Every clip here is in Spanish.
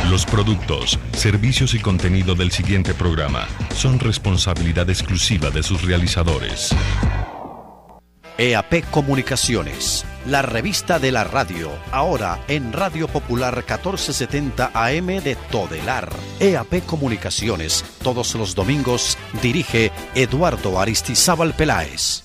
Los productos, servicios y contenido del siguiente programa son responsabilidad exclusiva de sus realizadores. EAP Comunicaciones, la revista de la radio, ahora en Radio Popular 1470 AM de Todelar. EAP Comunicaciones, todos los domingos, dirige Eduardo Aristizábal Peláez.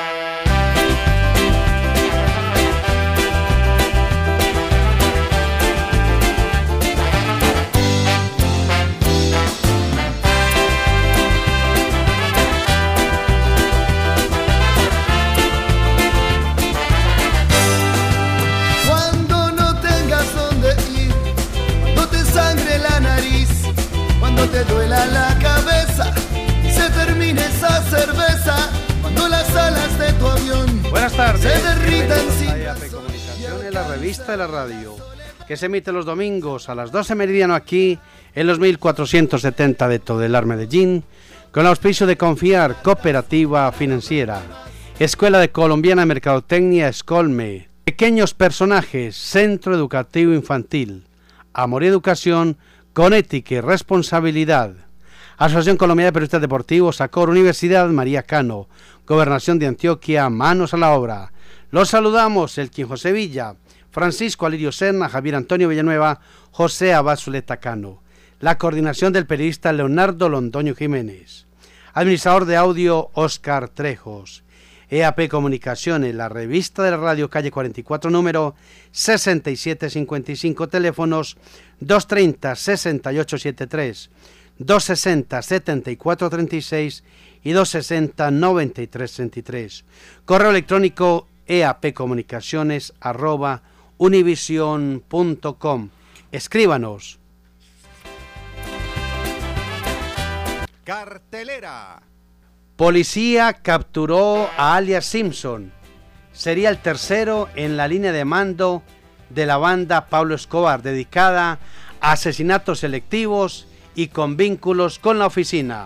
Te duela la cabeza, se termine esa cerveza, cuando las alas de tu avión buenas tardes, se derritan sin EAP Comunicaciones, la revista de la radio, que se emite los domingos a las 12 meridiano aquí, en los 1470 de Todelar, Medellín, con el auspicio de Confiar, Cooperativa Financiera, Escuela de Colombiana de Mercadotecnia, Escolme, Pequeños Personajes, Centro Educativo Infantil, Amor y Educación, con ética y responsabilidad. Asociación Colombiana de Periodistas Deportivos, ACOR, Universidad María Cano, Gobernación de Antioquia, manos a la obra. Los saludamos, Elkin José Villa, Francisco Alirio Serna, Javier Antonio Villanueva, José Abad Zuleta Cano. La coordinación del periodista Leonardo Londoño Jiménez. Administrador de audio, Oscar Trejos. EAP Comunicaciones, la revista de la radio, calle 44, número 6755, teléfonos 230-6873, 260-7436 y 260-9333. Correo electrónico eapcomunicaciones@univision.com. Escríbanos. Cartelera. Policía capturó a alias Simpson. Sería el tercero en la línea de mando de la banda Pablo Escobar, dedicada a asesinatos selectivos y con vínculos con la oficina.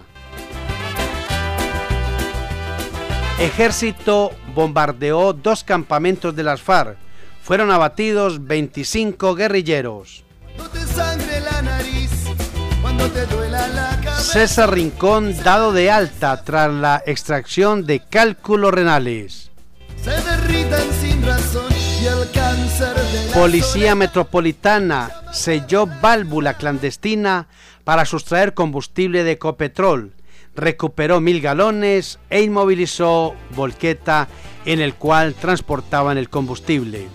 Ejército bombardeó 2 campamentos de las FARC. Fueron abatidos 25 guerrilleros. No te sangre la nariz, cuando te duela la cabeza. César Rincón dado de alta tras la extracción de cálculos renales. Se derritan sin razón y el cáncer de la Policía Metropolitana selló válvula clandestina para sustraer combustible de Ecopetrol. Recuperó 1000 galones e inmovilizó volqueta en el cual transportaban el combustible.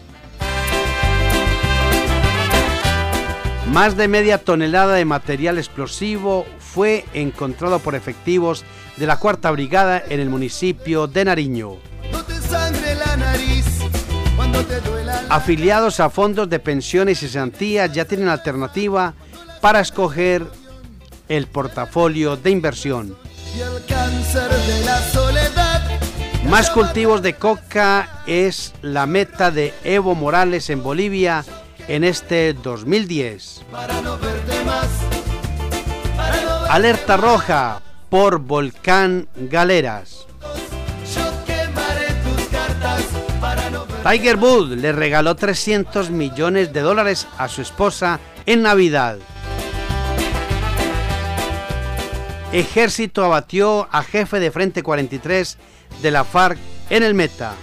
Más de media tonelada de material explosivo fue encontrado por efectivos de la 4ª Brigada en el municipio de Nariño. No te sangre la nariz, cuando te duela la... Afiliados a fondos de pensiones y cesantías ya tienen alternativa para escoger el portafolio de inversión. Y el cáncer de la soledad. Más cultivos de coca es la meta de Evo Morales en Bolivia en este 2010. Para no verte más, Alerta roja por volcán Galeras. yo quemaré tus cartas para no verte. Tiger Woods le regaló $300 millones a su esposa en Navidad. Ejército abatió a jefe de Frente 43 de la FARC en el Meta.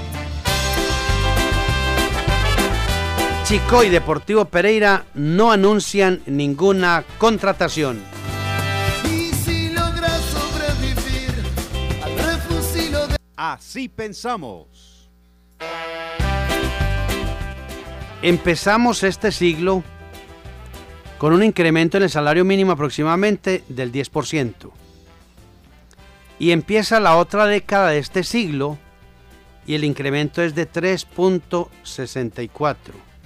Chico y Deportivo Pereira no anuncian ninguna contratación. Y si logras sobrevivir al refusilo de... Así pensamos. Empezamos este siglo con un incremento en el salario mínimo aproximadamente del 10%. Y empieza la otra década de este siglo y el incremento es de 3.64.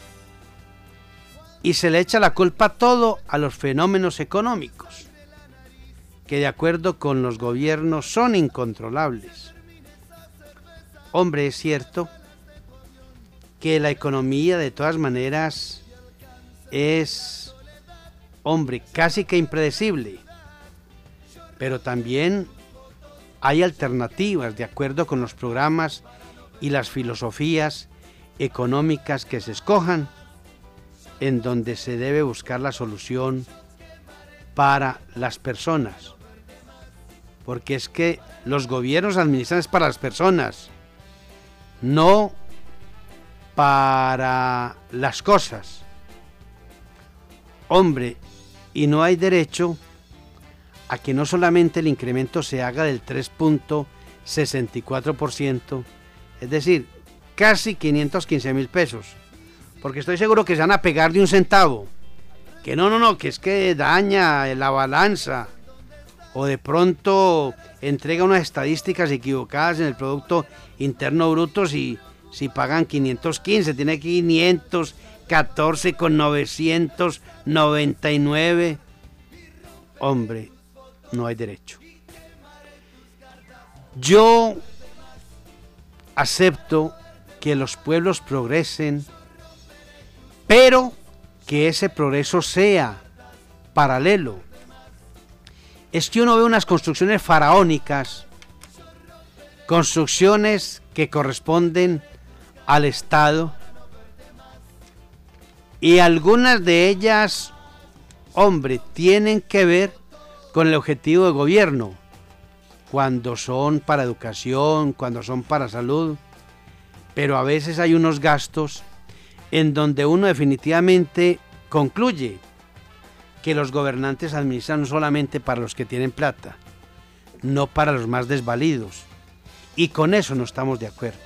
Y se le echa la culpa todo a los fenómenos económicos, que de acuerdo con los gobiernos son incontrolables. Hombre, es cierto que la economía de todas maneras es, hombre, casi que impredecible, pero también hay alternativas de acuerdo con los programas y las filosofías económicas que se escojan. en donde se debe buscar la solución para las personas. Porque es que los gobiernos administran es para las personas, no para las cosas. Hombre, y no hay derecho a que no solamente el incremento se haga del 3.64%, es decir, casi 515.000 pesos, porque estoy seguro que se van a pegar de un centavo, que no, que es que daña la balanza, o de pronto entrega unas estadísticas equivocadas en el Producto Interno Bruto, si pagan 515, tiene 514,999, hombre, no hay derecho. Yo acepto que los pueblos progresen, pero que ese progreso sea paralelo. Es que uno ve unas construcciones faraónicas, construcciones que corresponden al Estado, y algunas de ellas, hombre, tienen que ver con el objetivo de gobierno, cuando son para educación, cuando son para salud, pero a veces hay unos gastos en donde uno definitivamente concluye que los gobernantes administran solamente para los que tienen plata, no para los más desvalidos, y con eso no estamos de acuerdo.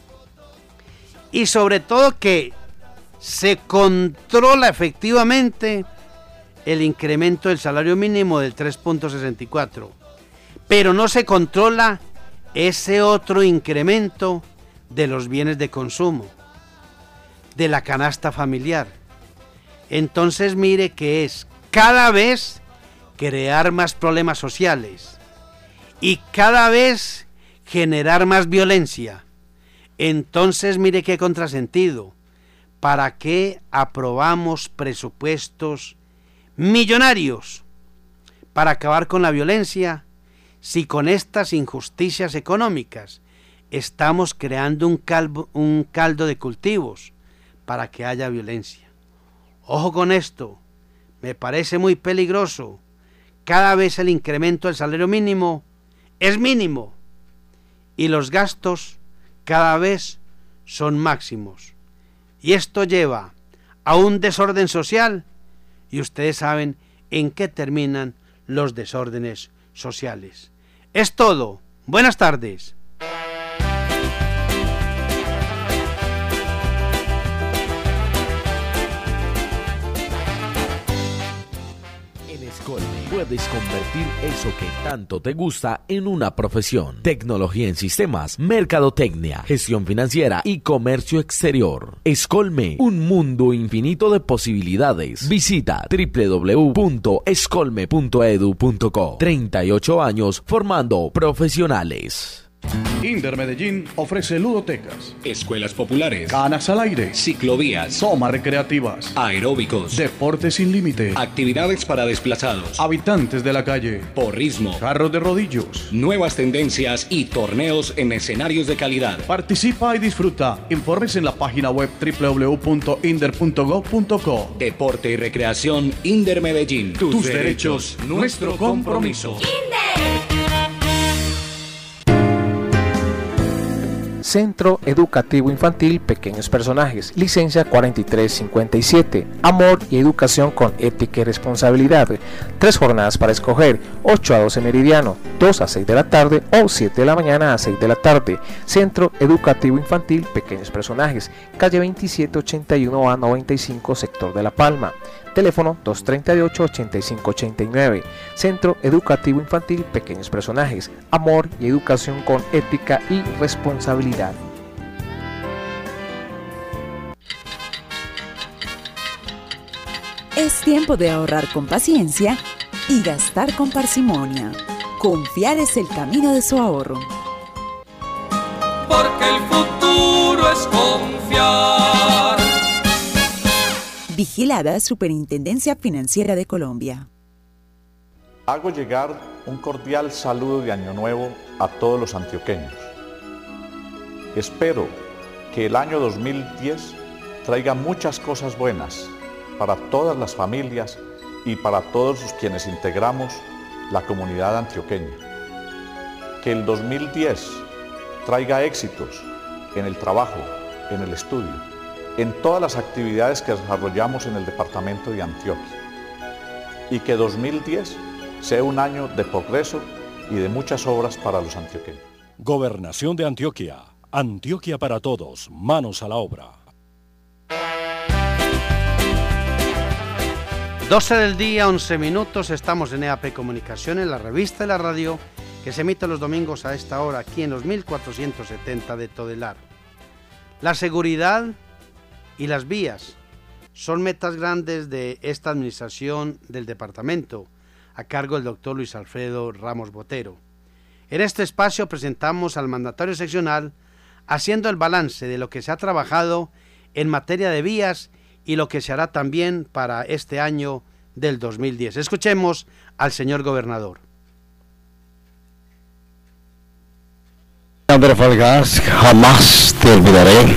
Y sobre todo que se controla efectivamente el incremento del salario mínimo del 3.64, pero no se controla ese otro incremento de los bienes de consumo, de la canasta familiar. Entonces mire que es cada vez crear más problemas sociales y cada vez generar más violencia. Entonces mire qué contrasentido. ¿Para qué aprobamos presupuestos millonarios para acabar con la violencia si con estas injusticias económicas estamos creando un caldo de cultivos para que haya violencia? Ojo con esto, me parece muy peligroso. Cada vez el incremento del salario mínimo es mínimo y los gastos cada vez son máximos. Y esto lleva a un desorden social, y ustedes saben en qué terminan los desórdenes sociales. Es todo. Buenas tardes. Puedes convertir eso que tanto te gusta en una profesión. Tecnología en sistemas, mercadotecnia, gestión financiera y comercio exterior. Escolme, un mundo infinito de posibilidades. Visita www.escolme.edu.co. 38 años formando profesionales. Inder Medellín ofrece ludotecas, escuelas populares, canas al aire, ciclovías, tomas recreativas, aeróbicos, deportes sin límite, actividades para desplazados, habitantes de la calle, porrismo, carros de rodillos, nuevas tendencias y torneos en escenarios de calidad. Participa y disfruta. Informes en la página web www.inder.gov.co. Deporte y recreación Inder Medellín. Tus derechos, nuestro compromiso. Centro Educativo Infantil Pequeños Personajes, licencia 4357, amor y educación con ética y responsabilidad. 3 jornadas para escoger, 8 a 12 meridiano, 2 a 6 de la tarde o 7 de la mañana a 6 de la tarde. Centro Educativo Infantil Pequeños Personajes, calle 2781 a 95, sector de La Palma. Teléfono 238-8589. Centro Educativo Infantil Pequeños Personajes, amor y educación con ética y responsabilidad. Es tiempo de ahorrar con paciencia y gastar con parsimonia. Confiar es el camino de su ahorro. Porque el futuro es confiar. Vigilada Superintendencia Financiera de Colombia. Hago llegar un cordial saludo de Año Nuevo a todos los antioqueños. Espero que el año 2010 traiga muchas cosas buenas para todas las familias y para todos quienes integramos la comunidad antioqueña. Que el 2010 traiga éxitos en el trabajo, en el estudio, en todas las actividades que desarrollamos en el departamento de Antioquia. Y que 2010 sea un año de progreso y de muchas obras para los antioqueños. Gobernación de Antioquia. Antioquia para todos. Manos a la obra. 12 del día, 11 minutos. Estamos en EAP Comunicaciones, la revista de la radio que se emite los domingos a esta hora aquí en los 1470 de Todelar. La seguridad y las vías son metas grandes de esta administración del departamento, a cargo del doctor Luis Alfredo Ramos Botero. En este espacio presentamos al mandatario seccional haciendo el balance de lo que se ha trabajado en materia de vías y lo que se hará también para este año del 2010. Escuchemos al señor gobernador. Andrés Vargas, jamás te olvidaré.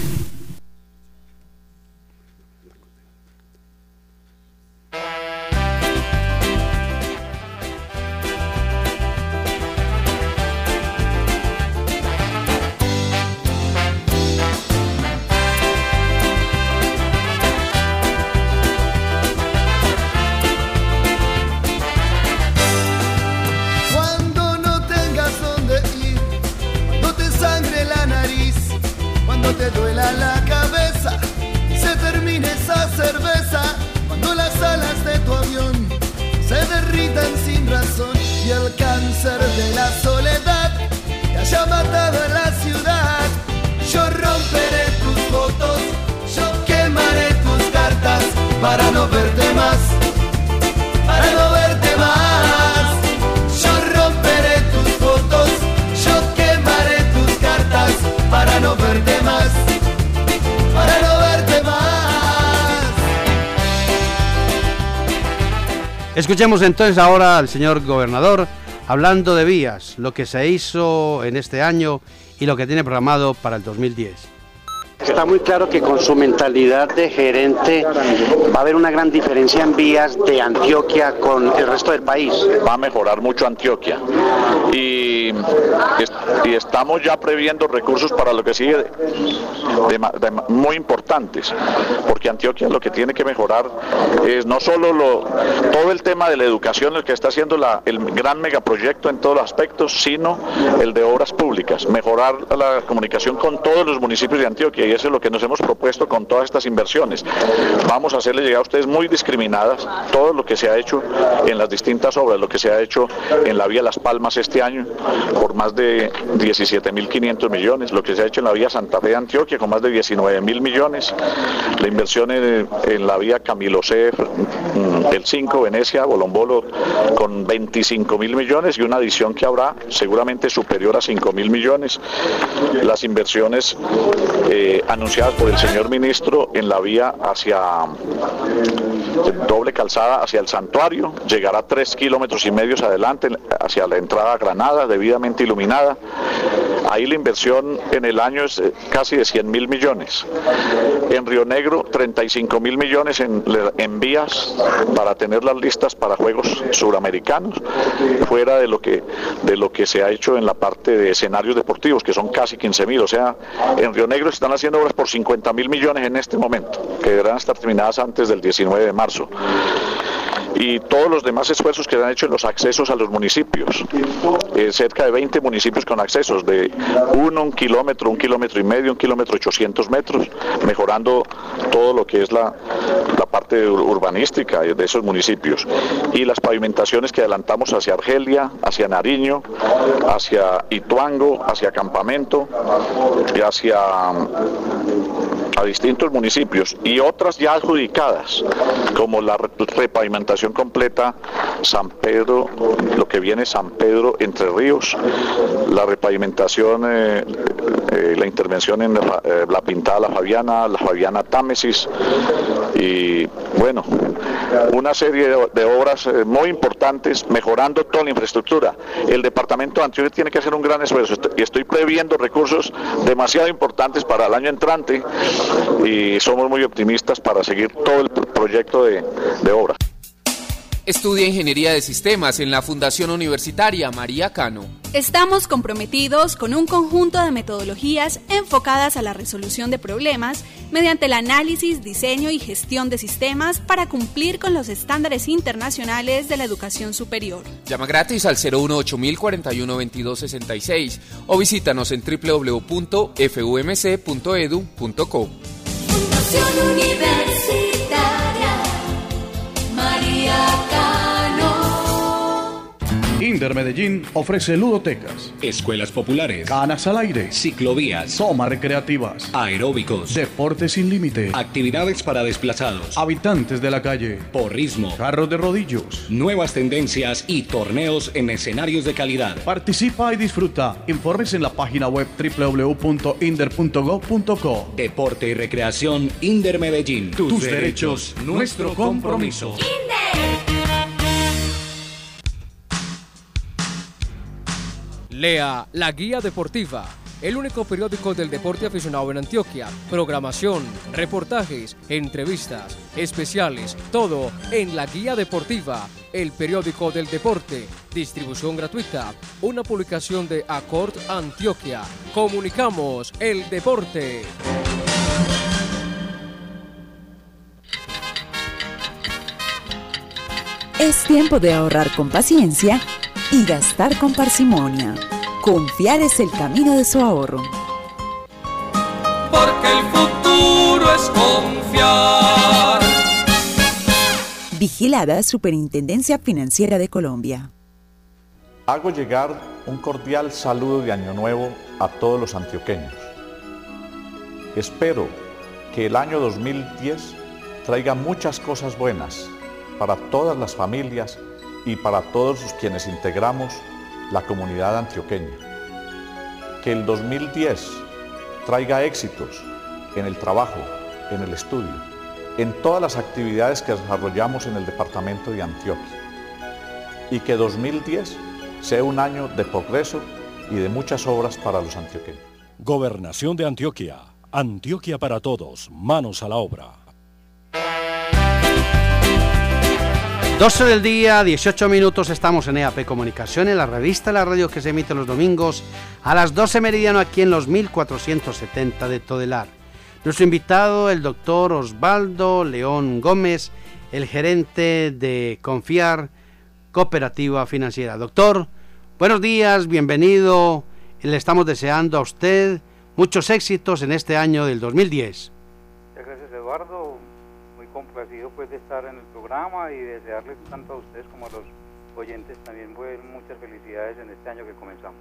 Te duela la cabeza, se termine esa cerveza, cuando las alas de tu avión se derritan sin razón y el cáncer de la soledad te haya matado en la ciudad. Yo romperé tus fotos, yo quemaré tus cartas para no verte más, para no verte más. Yo romperé tus fotos, yo quemaré tus cartas para no verte más, para no verte más. Escuchemos entonces ahora al señor gobernador hablando de vías, lo que se hizo en este año y lo que tiene programado para el 2010. Está muy claro que con su mentalidad de gerente va a haber una gran diferencia en vías de Antioquia con el resto del país. Va a mejorar mucho Antioquia y estamos ya previendo recursos para lo que sigue muy importantes, porque Antioquia lo que tiene que mejorar es no solo todo el tema de la educación, el que está haciendo el gran megaproyecto en todos los aspectos, sino el de obras públicas, mejorar la comunicación con todos los municipios de Antioquia. Y eso es lo que nos hemos propuesto con todas estas inversiones. Vamos a hacerle llegar a ustedes muy discriminadas todo lo que se ha hecho en las distintas obras, lo que se ha hecho en la vía Las Palmas este año por más de 17.500 millones, lo que se ha hecho en la vía Santa Fe de Antioquia con más de 19.000 millones, la inversión en la vía Camilo C, el 5, Venecia, Bolombolo con 25.000 millones y una adición que habrá seguramente superior a 5.000 millones, las inversiones anunciadas por el señor ministro en la vía hacia doble calzada hacia el santuario, llegará 3,5 kilómetros adelante hacia la entrada a Granada, debidamente iluminada. Ahí la inversión en el año es casi de 100.000 millones. En Río Negro, 35.000 millones en vías para tenerlas listas para Juegos Suramericanos, fuera de lo que se ha hecho en la parte de escenarios deportivos, que son casi 15.000. O sea, en Río Negro se están haciendo obras por 50.000 millones en este momento, que deberán estar terminadas antes del 19 de marzo. Y todos los demás esfuerzos que se han hecho en los accesos a los municipios, cerca de 20 municipios con accesos de 1 kilómetro, 1,5 kilómetros, 1,8 kilómetros, mejorando todo lo que es la parte urbanística de esos municipios, y las pavimentaciones que adelantamos hacia Argelia, hacia Nariño, hacia Ituango, hacia Campamento y hacia a distintos municipios, y otras ya adjudicadas, como la repavimentación completa San Pedro, lo que viene San Pedro Entre Ríos, la repavimentación, la intervención en la Pintada La Fabiana Támesis, y bueno, una serie de obras muy importantes, mejorando toda la infraestructura. El departamento de Antioquia tiene que hacer un gran esfuerzo y estoy previendo recursos demasiado importantes para el año entrante y somos muy optimistas para seguir todo el proyecto de obra. Estudia Ingeniería de Sistemas en la Fundación Universitaria María Cano. Estamos comprometidos con un conjunto de metodologías enfocadas a la resolución de problemas mediante el análisis, diseño y gestión de sistemas para cumplir con los estándares internacionales de la educación superior. Llama gratis al 018-412266 o visítanos en www.fumc.edu.co. Fundación Universitaria María Cano. Indermedellín ofrece ludotecas, escuelas populares, canas al aire, ciclovías, tomas recreativas, aeróbicos, deportes sin límite, actividades para desplazados, habitantes de la calle, porrismo, carros de rodillos, nuevas tendencias y torneos en escenarios de calidad. Participa y disfruta. Informes en la página web www.inder.gov.co. Deporte y recreación Indermedellín. Tus derechos, nuestro compromiso. Lea La Guía Deportiva, el único periódico del deporte aficionado en Antioquia. Programación, reportajes, entrevistas, especiales, todo en La Guía Deportiva, el periódico del deporte. Distribución gratuita, una publicación de Accord Antioquia. Comunicamos el deporte. Es tiempo de ahorrar con paciencia y gastar con parsimonia. Confiar es el camino de su ahorro. Porque el futuro es confiar. Vigilada Superintendencia Financiera de Colombia. Hago llegar un cordial saludo de Año Nuevo a todos los antioqueños. Espero que el año 2010 traiga muchas cosas buenas para todas las familias y para todos los quienes integramos la comunidad antioqueña. Que el 2010 traiga éxitos en el trabajo, en el estudio, en todas las actividades que desarrollamos en el departamento de Antioquia. Y que 2010 sea un año de progreso y de muchas obras para los antioqueños. Gobernación de Antioquia. Antioquia para todos. Manos a la obra. 12 del día, 18 minutos, estamos en EAP Comunicación, en la revista de la radio que se emite los domingos a las 12 meridiano aquí en los 1470 de Todelar. Nuestro invitado, el doctor Osvaldo León Gómez, el gerente de Confiar Cooperativa Financiera. Doctor, buenos días, bienvenido, le estamos deseando a usted muchos éxitos en este año del 2010. Muchas gracias, Eduardo. Complacido pues de estar en el programa y desearles tanto a ustedes como a los oyentes también muchas felicidades en este año que comenzamos.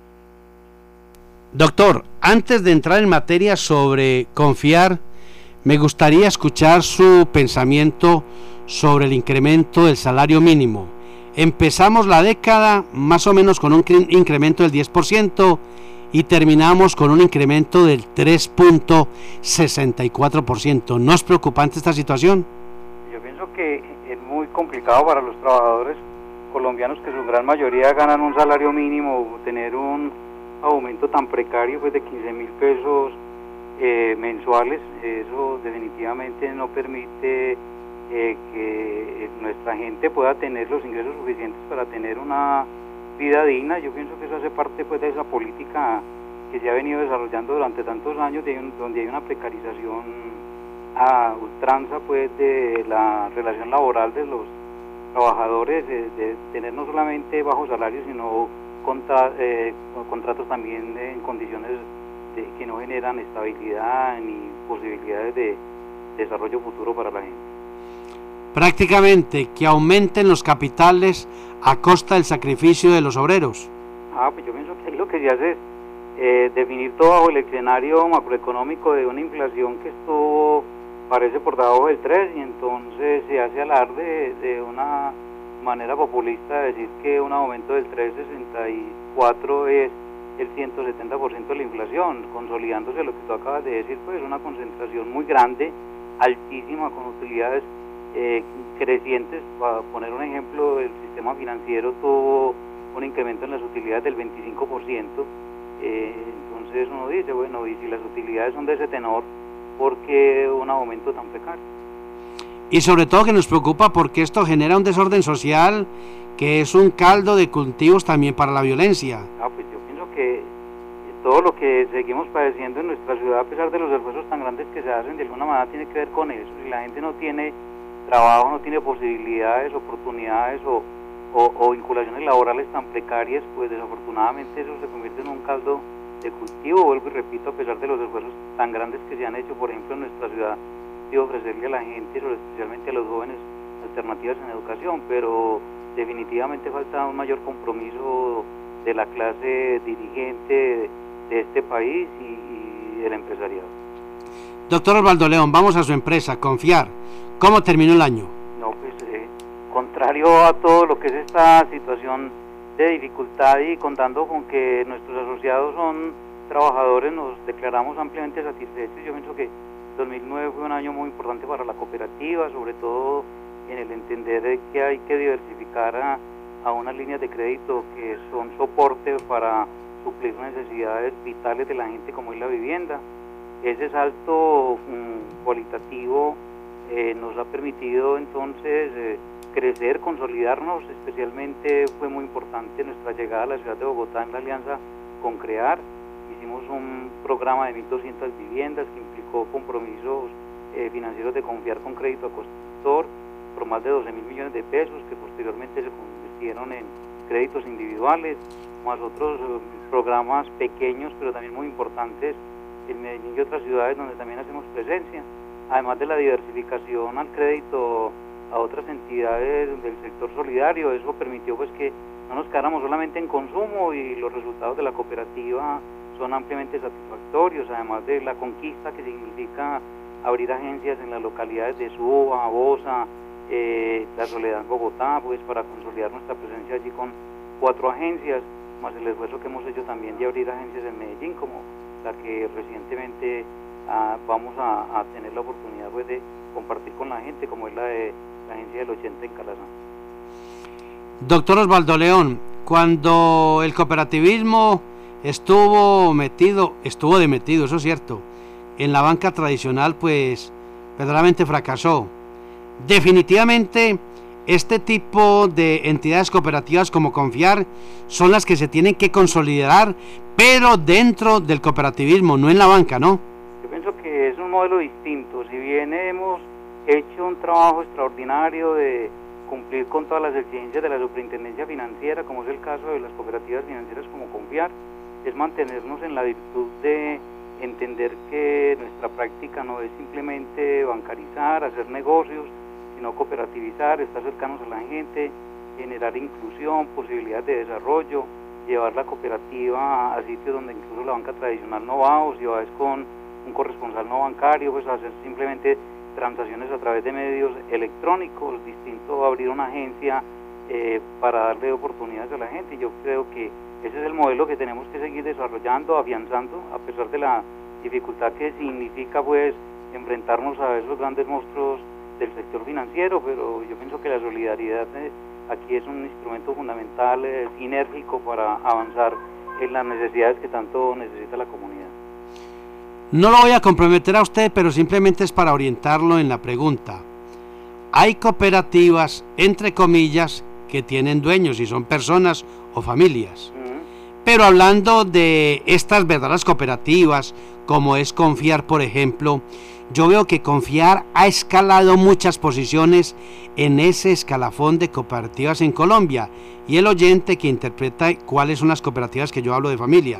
Doctor, antes de entrar en materia sobre Confiar, me gustaría escuchar su pensamiento sobre el incremento del salario mínimo. Empezamos la década más o menos con un incremento del 10% y terminamos con un incremento del 3.64%. ¿No es preocupante esta situación? Yo pienso que es muy complicado para los trabajadores colombianos, que su gran mayoría ganan un salario mínimo, tener un aumento tan precario pues de 15.000 pesos mensuales. Eso definitivamente no permite que nuestra gente pueda tener los ingresos suficientes para tener una vida digna. Yo pienso que eso hace parte pues de esa política que se ha venido desarrollando durante tantos años, donde hay una precarización a ultranza pues de la relación laboral de los trabajadores, de tener no solamente bajos salarios, sino contratos también en condiciones que no generan estabilidad ni posibilidades de desarrollo futuro para la gente. Prácticamente que aumenten los capitales a costa del sacrificio de los obreros. Pues yo pienso que lo que se hace es definir todo bajo el escenario macroeconómico de una inflación que parece por debajo del 3, y entonces se hace alarde de una manera populista de decir que un aumento del 3.64 es el 170% de la inflación, consolidándose lo que tú acabas de decir, pues una concentración muy grande altísima, con utilidades crecientes. Para poner un ejemplo, el sistema financiero tuvo un incremento en las utilidades del 25%, entonces uno dice, bueno, y si las utilidades son de ese tenor, ¿por qué un aumento tan precario? Y sobre todo que nos preocupa porque esto genera un desorden social que es un caldo de cultivos también para la violencia. Pues yo pienso que todo lo que seguimos padeciendo en nuestra ciudad, a pesar de los esfuerzos tan grandes que se hacen, de alguna manera tiene que ver con eso. Si la gente no tiene trabajo, no tiene posibilidades, oportunidades o vinculaciones laborales tan precarias, pues desafortunadamente eso se convierte en un caldo de cultivo. Vuelvo y repito, a pesar de los esfuerzos tan grandes que se han hecho, por ejemplo, en nuestra ciudad, de ofrecerle a la gente, especialmente a los jóvenes, alternativas en educación, pero definitivamente falta un mayor compromiso de la clase dirigente de este país y del empresariado. Doctor Osvaldo León, vamos a su empresa, Confiar. ¿Cómo terminó el año? No, pues contrario a todo lo que es esta situación de dificultad y contando con que nuestros asociados son trabajadores, nos declaramos ampliamente satisfechos. Yo pienso que 2009 fue un año muy importante para la cooperativa, sobre todo en el entender de que hay que diversificar a unas líneas de crédito que son soporte para suplir necesidades vitales de la gente, como es la vivienda. Ese salto cualitativo nos ha permitido entonces crecer, consolidarnos. Especialmente fue muy importante nuestra llegada a la ciudad de Bogotá en la alianza con CREAR. Hicimos un programa de 1.200 viviendas que implicó compromisos financieros de Confiar con crédito a constructor por más de 12.000 millones de pesos, que posteriormente se convirtieron en créditos individuales, más otros programas pequeños pero también muy importantes en Medellín y otras ciudades donde también hacemos presencia, además de la diversificación al crédito a otras entidades del sector solidario. Eso permitió pues que no nos quedáramos solamente en consumo, y los resultados de la cooperativa son ampliamente satisfactorios, además de la conquista que significa abrir agencias en las localidades de Suba, Bosa, La Soledad, Bogotá, pues para consolidar nuestra presencia allí con 4 agencias, más el esfuerzo que hemos hecho también de abrir agencias en Medellín, como la que recientemente vamos a tener la oportunidad pues de compartir con la gente, como es la agencia del 80 en Calazán. Doctor Osvaldo León, cuando el cooperativismo estuvo metido, eso es cierto, en la banca tradicional, pues verdaderamente fracasó. Definitivamente este tipo de entidades cooperativas como Confiar son las que se tienen que consolidar, pero dentro del cooperativismo, no en la banca, ¿no? Yo pienso que es un modelo distinto. Si bien hemos hecho un trabajo extraordinario de cumplir con todas las exigencias de la superintendencia financiera, como es el caso de las cooperativas financieras como Confiar, es mantenernos en la virtud de entender que nuestra práctica no es simplemente bancarizar, hacer negocios, sino cooperativizar, estar cercanos a la gente, generar inclusión, posibilidades de desarrollo, llevar la cooperativa a sitios donde incluso la banca tradicional no va, o si vas con un corresponsal no bancario, pues hacer simplemente transacciones a través de medios electrónicos, distinto a abrir una agencia para darle oportunidades a la gente. Yo creo que ese es el modelo que tenemos que seguir desarrollando, afianzando, a pesar de la dificultad que significa pues enfrentarnos a esos grandes monstruos del sector financiero, pero yo pienso que la solidaridad aquí es un instrumento fundamental, sinérgico, para avanzar en las necesidades que tanto necesita la comunidad. No lo voy a comprometer a usted, pero simplemente es para orientarlo en la pregunta. Hay cooperativas, entre comillas, que tienen dueños y son personas o familias. Pero hablando de estas verdaderas cooperativas, como es Confiar, por ejemplo, yo veo que Confiar ha escalado muchas posiciones en ese escalafón de cooperativas en Colombia, y el oyente que interpreta cuáles son las cooperativas que yo hablo de familia.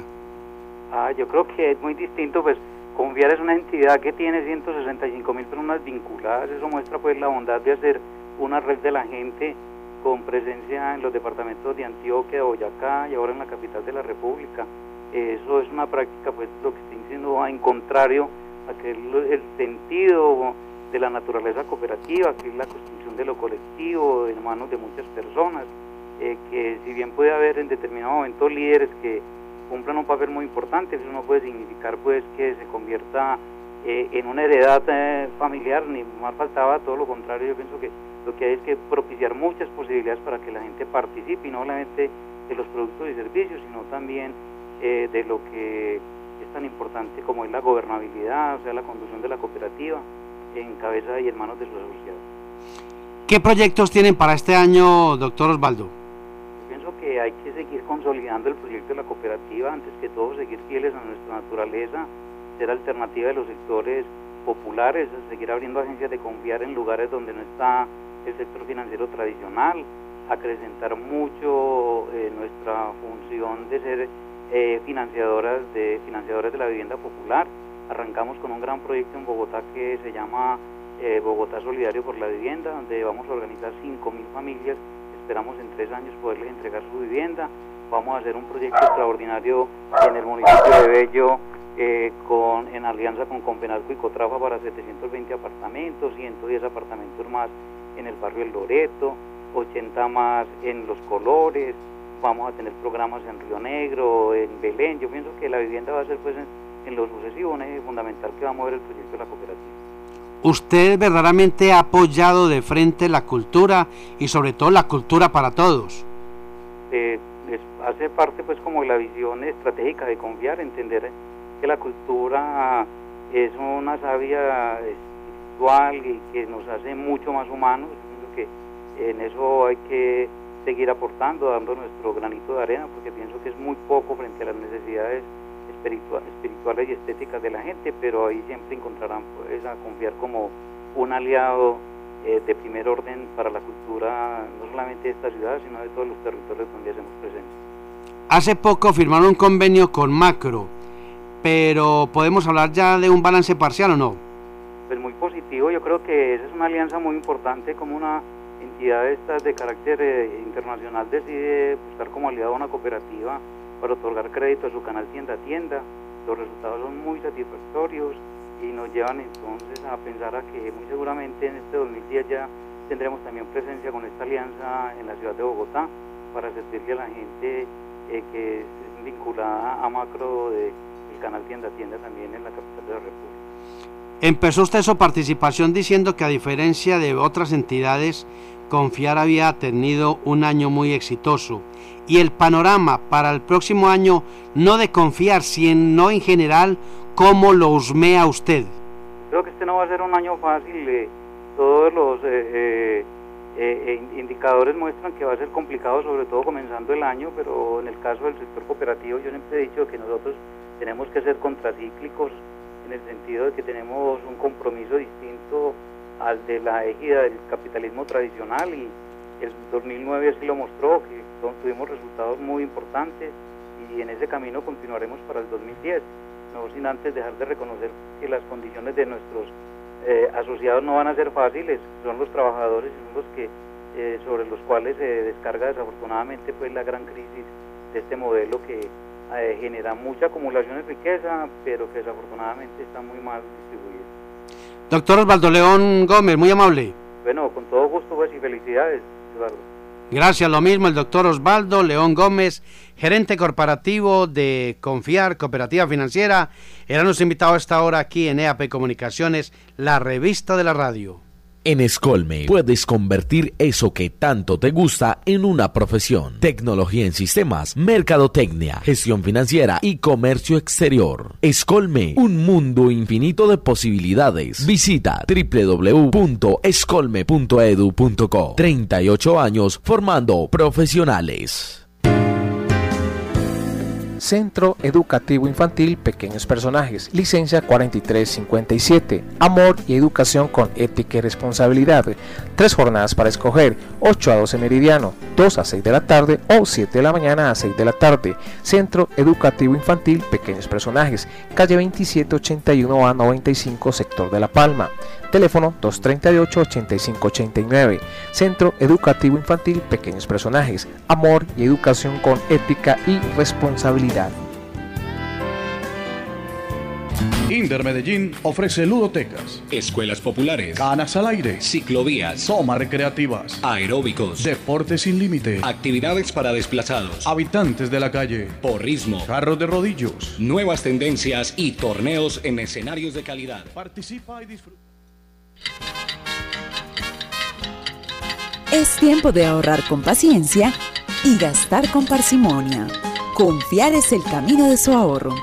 Yo creo que es muy distinto, pues Confiar es una entidad que tiene 165.000 personas vinculadas. Eso muestra pues la bondad de hacer una red de la gente con presencia en los departamentos de Antioquia, de Boyacá y ahora en la capital de la República. Eso es una práctica, pues lo que está diciendo en contrario a que el sentido de la naturaleza cooperativa, que es la construcción de lo colectivo en manos de muchas personas, que si bien puede haber en determinado momento líderes que cumplan un papel muy importante, eso no puede significar pues que se convierta en una heredad familiar, ni más faltaba, todo lo contrario. Yo pienso que lo que hay es que propiciar muchas posibilidades para que la gente participe, y no solamente de los productos y servicios, sino también de lo que es tan importante como es la gobernabilidad, o sea, la conducción de la cooperativa en cabeza y en manos de sus asociados. ¿Qué proyectos tienen para este año, doctor Osvaldo? Yo pienso que hay que seguir consolidando el proyecto de la cooperativa, antes que todo seguir fieles a nuestra naturaleza, ser alternativa de los sectores populares, seguir abriendo agencias de confiar en lugares donde no está el sector financiero tradicional, acrecentar mucho nuestra función de ser financiadoras de la vivienda popular. Arrancamos con un gran proyecto en Bogotá que se llama Bogotá Solidario por la Vivienda, donde vamos a organizar 5.000 familias. Esperamos en 3 años poderles entregar su vivienda. Vamos a hacer un proyecto extraordinario en el municipio de Bello, en alianza con Compenalco y Cotrafa, para 720 apartamentos, 110 apartamentos más en el barrio El Loreto, 80 más en Los Colores. Vamos a tener programas en Río Negro, en Belén. Yo pienso que la vivienda va a ser, pues, en lo sucesivo, un eje fundamental que va a mover el proyecto de la cooperativa. Usted verdaderamente ha apoyado de frente la cultura, y sobre todo la cultura para todos. Hace parte, pues, como de la visión estratégica de confiar, entender que la cultura es una savia espiritual y que nos hace mucho más humanos. Yo pienso que en eso hay que seguir aportando, dando nuestro granito de arena, porque pienso que es muy poco frente a las necesidades espirituales y estéticas de la gente, pero ahí siempre encontrarán, pues, a confiar como un aliado de primer orden para la cultura, no solamente de esta ciudad, sino de todos los territorios donde hacemos presencia. Hace poco firmaron un convenio con Macro, pero ¿podemos hablar ya de un balance parcial o no? Pues muy positivo. Yo creo que esa es una alianza muy importante. Como una entidad de carácter internacional decide buscar como aliado a una cooperativa para otorgar crédito a su canal tienda a tienda, los resultados son muy satisfactorios y nos llevan entonces a pensar a que muy seguramente en este 2010 ya tendremos también presencia con esta alianza en la ciudad de Bogotá, para servirle a la gente que es vinculada a Macro del canal tienda a tienda también en la capital de la República. Empezó usted su participación diciendo que, a diferencia de otras entidades, Confiar había tenido un año muy exitoso, y el panorama para el próximo año, no de Confiar, sino en general, ¿cómo lo husmea usted? Creo que este no va a ser un año fácil. Todos los indicadores muestran que va a ser complicado, sobre todo comenzando el año, pero en el caso del sector cooperativo yo siempre he dicho que nosotros tenemos que ser contracíclicos, en el sentido de que tenemos un compromiso distinto al de la égida del capitalismo tradicional, y el 2009 así lo mostró, que tuvimos resultados muy importantes, y en ese camino continuaremos para el 2010, no sin antes dejar de reconocer que las condiciones de nuestros asociados no van a ser fáciles. Son los trabajadores, son los que sobre los cuales se descarga desafortunadamente, pues, la gran crisis de este modelo que genera mucha acumulación de riqueza, pero que desafortunadamente está muy mal distribuida. Doctor Osvaldo León Gómez, muy amable. Bueno, con todo gusto, pues, y felicidades, Eduardo. Gracias, lo mismo el doctor Osvaldo León Gómez, gerente corporativo de Confiar, Cooperativa Financiera. Era nuestro invitado a esta hora aquí en EAP Comunicaciones, la revista de la radio. En Escolme puedes convertir eso que tanto te gusta en una profesión. Tecnología en sistemas, mercadotecnia, gestión financiera y comercio exterior. Escolme, un mundo infinito de posibilidades. Visita www.escolme.edu.co. 38 años formando profesionales. Centro Educativo Infantil Pequeños Personajes, licencia 4357, amor y educación con ética y responsabilidad, 3 jornadas para escoger, 8 a 12 meridiano, 2 a 6 de la tarde o 7 de la mañana a 6 de la tarde. Centro Educativo Infantil Pequeños Personajes, calle 2781 a 95, sector de La Palma. Teléfono 238-8589. Centro Educativo Infantil Pequeños Personajes, amor y educación con ética y responsabilidad. Inder Medellín ofrece ludotecas, escuelas populares, canas al aire, ciclovías, tomas recreativas, aeróbicos, deportes sin límite, actividades para desplazados, habitantes de la calle, porrismo, carros de rodillos, nuevas tendencias y torneos en escenarios de calidad. Participa y disfruta. Es tiempo de ahorrar con paciencia y gastar con parsimonia. Confiar es el camino de su ahorro.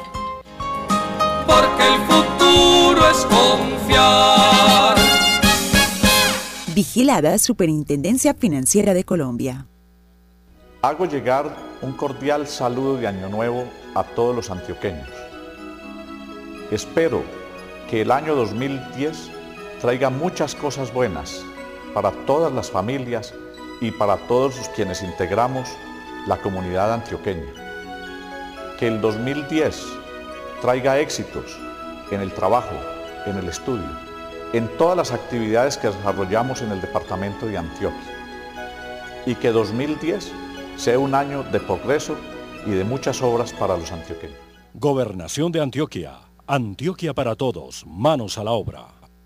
Porque el futuro es confiar. Vigilada Superintendencia Financiera de Colombia. Hago llegar un cordial saludo de Año Nuevo a todos los antioqueños. Espero que el año 2010 traiga muchas cosas buenas para todas las familias y para todos los quienes integramos la comunidad antioqueña. Que el 2010 traiga éxitos en el trabajo, en el estudio, en todas las actividades que desarrollamos en el departamento de Antioquia. Y que 2010 sea un año de progreso y de muchas obras para los antioqueños. Gobernación de Antioquia. Antioquia para todos. Manos a la obra.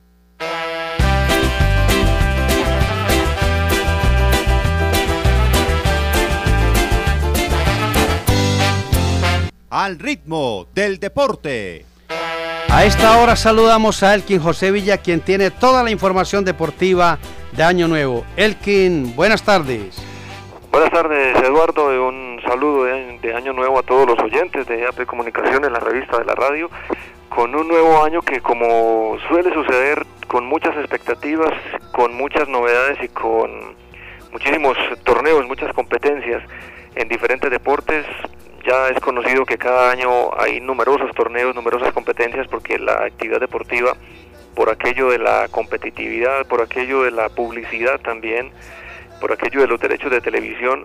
Al ritmo del deporte. A esta hora saludamos a Elkin José Villa, quien tiene toda la información deportiva de Año Nuevo. Elkin, buenas tardes. Buenas tardes, Eduardo, y un saludo de Año Nuevo a todos los oyentes de EAP Comunicaciones, la revista de la radio, con un nuevo año que, como suele suceder, con muchas expectativas, con muchas novedades y con muchísimos torneos, muchas competencias en diferentes deportes. Ya es conocido que cada año hay numerosos torneos, numerosas competencias, porque la actividad deportiva, por aquello de la competitividad, por aquello de la publicidad también, por aquello de los derechos de televisión,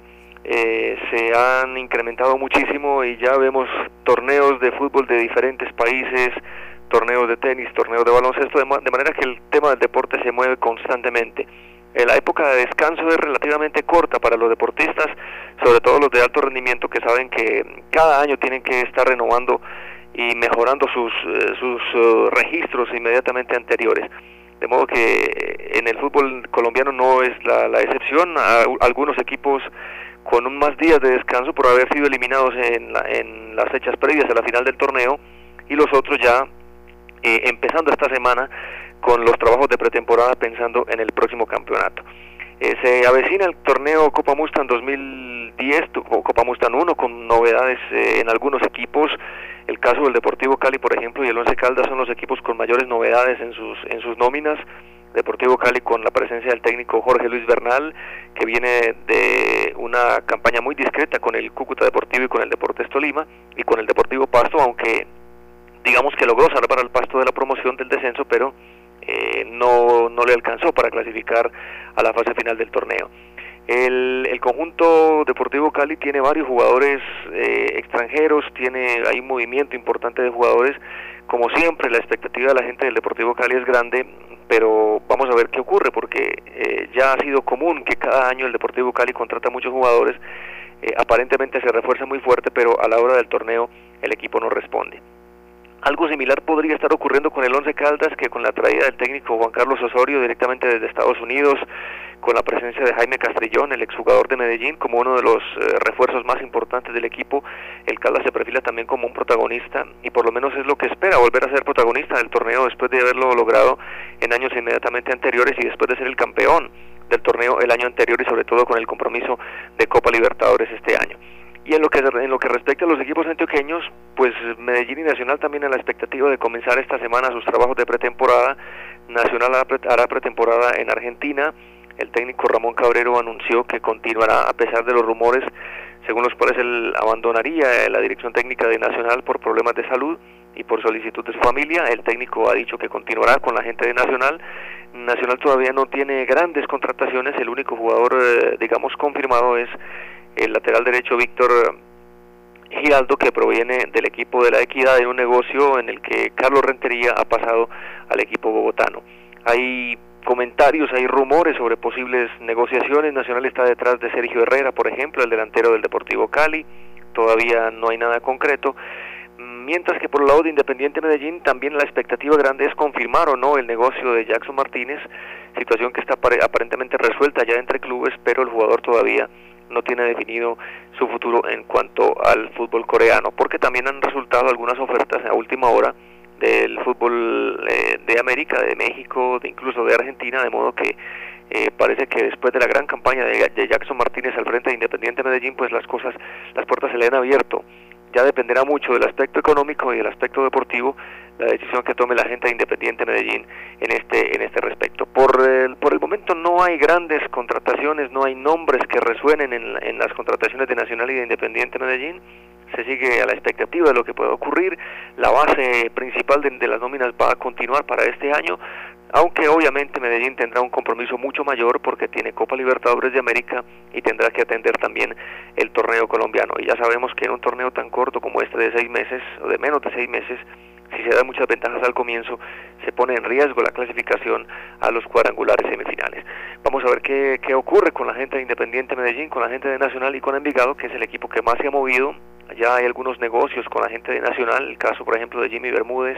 se han incrementado muchísimo y ya vemos torneos de fútbol de diferentes países, torneos de tenis, torneos de baloncesto, de manera que el tema del deporte se mueve constantemente. La época de descanso es relativamente corta para los deportistas, sobre todo los de alto rendimiento, que saben que cada año tienen que estar renovando y mejorando sus registros inmediatamente anteriores. De modo que en el fútbol colombiano no es la excepción. Algunos equipos con más días de descanso por haber sido eliminados en las fechas previas a la final del torneo, y los otros ya empezando esta semana con los trabajos de pretemporada pensando en el próximo campeonato. Se avecina el torneo Copa Mustang 2010, Copa Mustang 1, con novedades en algunos equipos. El caso del Deportivo Cali, por ejemplo, y el Once Caldas son los equipos con mayores novedades en sus nóminas. Deportivo Cali con la presencia del técnico Jorge Luis Bernal, que viene de una campaña muy discreta con el Cúcuta Deportivo y con el Deportes Tolima, y con el Deportivo Pasto, aunque digamos que logró salvar al Pasto de la promoción del descenso, pero no le alcanzó para clasificar a la fase final del torneo. El conjunto Deportivo Cali tiene varios jugadores extranjeros, hay un movimiento importante de jugadores. Como siempre, la expectativa de la gente del Deportivo Cali es grande, pero vamos a ver qué ocurre, porque ya ha sido común que cada año el Deportivo Cali contrata muchos jugadores, aparentemente se refuerza muy fuerte, pero a la hora del torneo el equipo no responde. Algo similar podría estar ocurriendo con el Once Caldas, que con la traída del técnico Juan Carlos Osorio directamente desde Estados Unidos, con la presencia de Jaime Castrillón, el exjugador de Medellín, como uno de los refuerzos más importantes del equipo, el Caldas se perfila también como un protagonista, y por lo menos es lo que espera, volver a ser protagonista del torneo después de haberlo logrado en años inmediatamente anteriores y después de ser el campeón del torneo el año anterior, y sobre todo con el compromiso de Copa Libertadores este año. Y en lo que respecta a los equipos antioqueños, pues Medellín y Nacional también en la expectativa de comenzar esta semana sus trabajos de pretemporada. Nacional hará pretemporada en Argentina. El técnico Ramón Cabrero anunció que continuará a pesar de los rumores según los cuales él abandonaría la dirección técnica de Nacional por problemas de salud y por solicitud de su familia. El técnico ha dicho que continuará con la gente de Nacional. Nacional todavía no tiene grandes contrataciones. El único jugador, digamos, confirmado es el lateral derecho Víctor Giraldo, que proviene del equipo de La Equidad, en un negocio en el que Carlos Rentería ha pasado al equipo bogotano. Hay comentarios, hay rumores sobre posibles negociaciones. Nacional está detrás de Sergio Herrera, por ejemplo, el delantero del Deportivo Cali. Todavía no hay nada concreto. mientras que por el lado de Independiente Medellín también la expectativa grande es confirmar o no el negocio de Jackson Martínez, situación que está aparentemente resuelta ya entre clubes, pero el jugador todavía no tiene definido su futuro en cuanto al fútbol coreano, porque también han resultado algunas ofertas a última hora del fútbol de América, de México, incluso de Argentina, de modo que parece que después de la gran campaña de Jackson Martínez al frente de Independiente Medellín, pues las puertas se le han abierto. Ya dependerá mucho del aspecto económico y del aspecto deportivo la decisión que tome la gente de Independiente Medellín en este respecto. Por el momento no hay grandes contrataciones, no hay nombres que resuenen en las contrataciones de Nacional y de Independiente Medellín. Se sigue a la expectativa de lo que pueda ocurrir. La base principal de las nóminas va a continuar para este año, aunque obviamente Medellín tendrá un compromiso mucho mayor porque tiene Copa Libertadores de América y tendrá que atender también el torneo colombiano. Y ya sabemos que en un torneo tan corto como este de 6 meses, o de menos de 6 meses, si se dan muchas ventajas al comienzo, se pone en riesgo la clasificación a los cuadrangulares semifinales. Vamos a ver qué ocurre con la gente de Independiente Medellín, con la gente de Nacional y con Envigado, que es el equipo que más se ha movido. Ya hay algunos negocios con la gente de Nacional, el caso por ejemplo de Jimmy Bermúdez,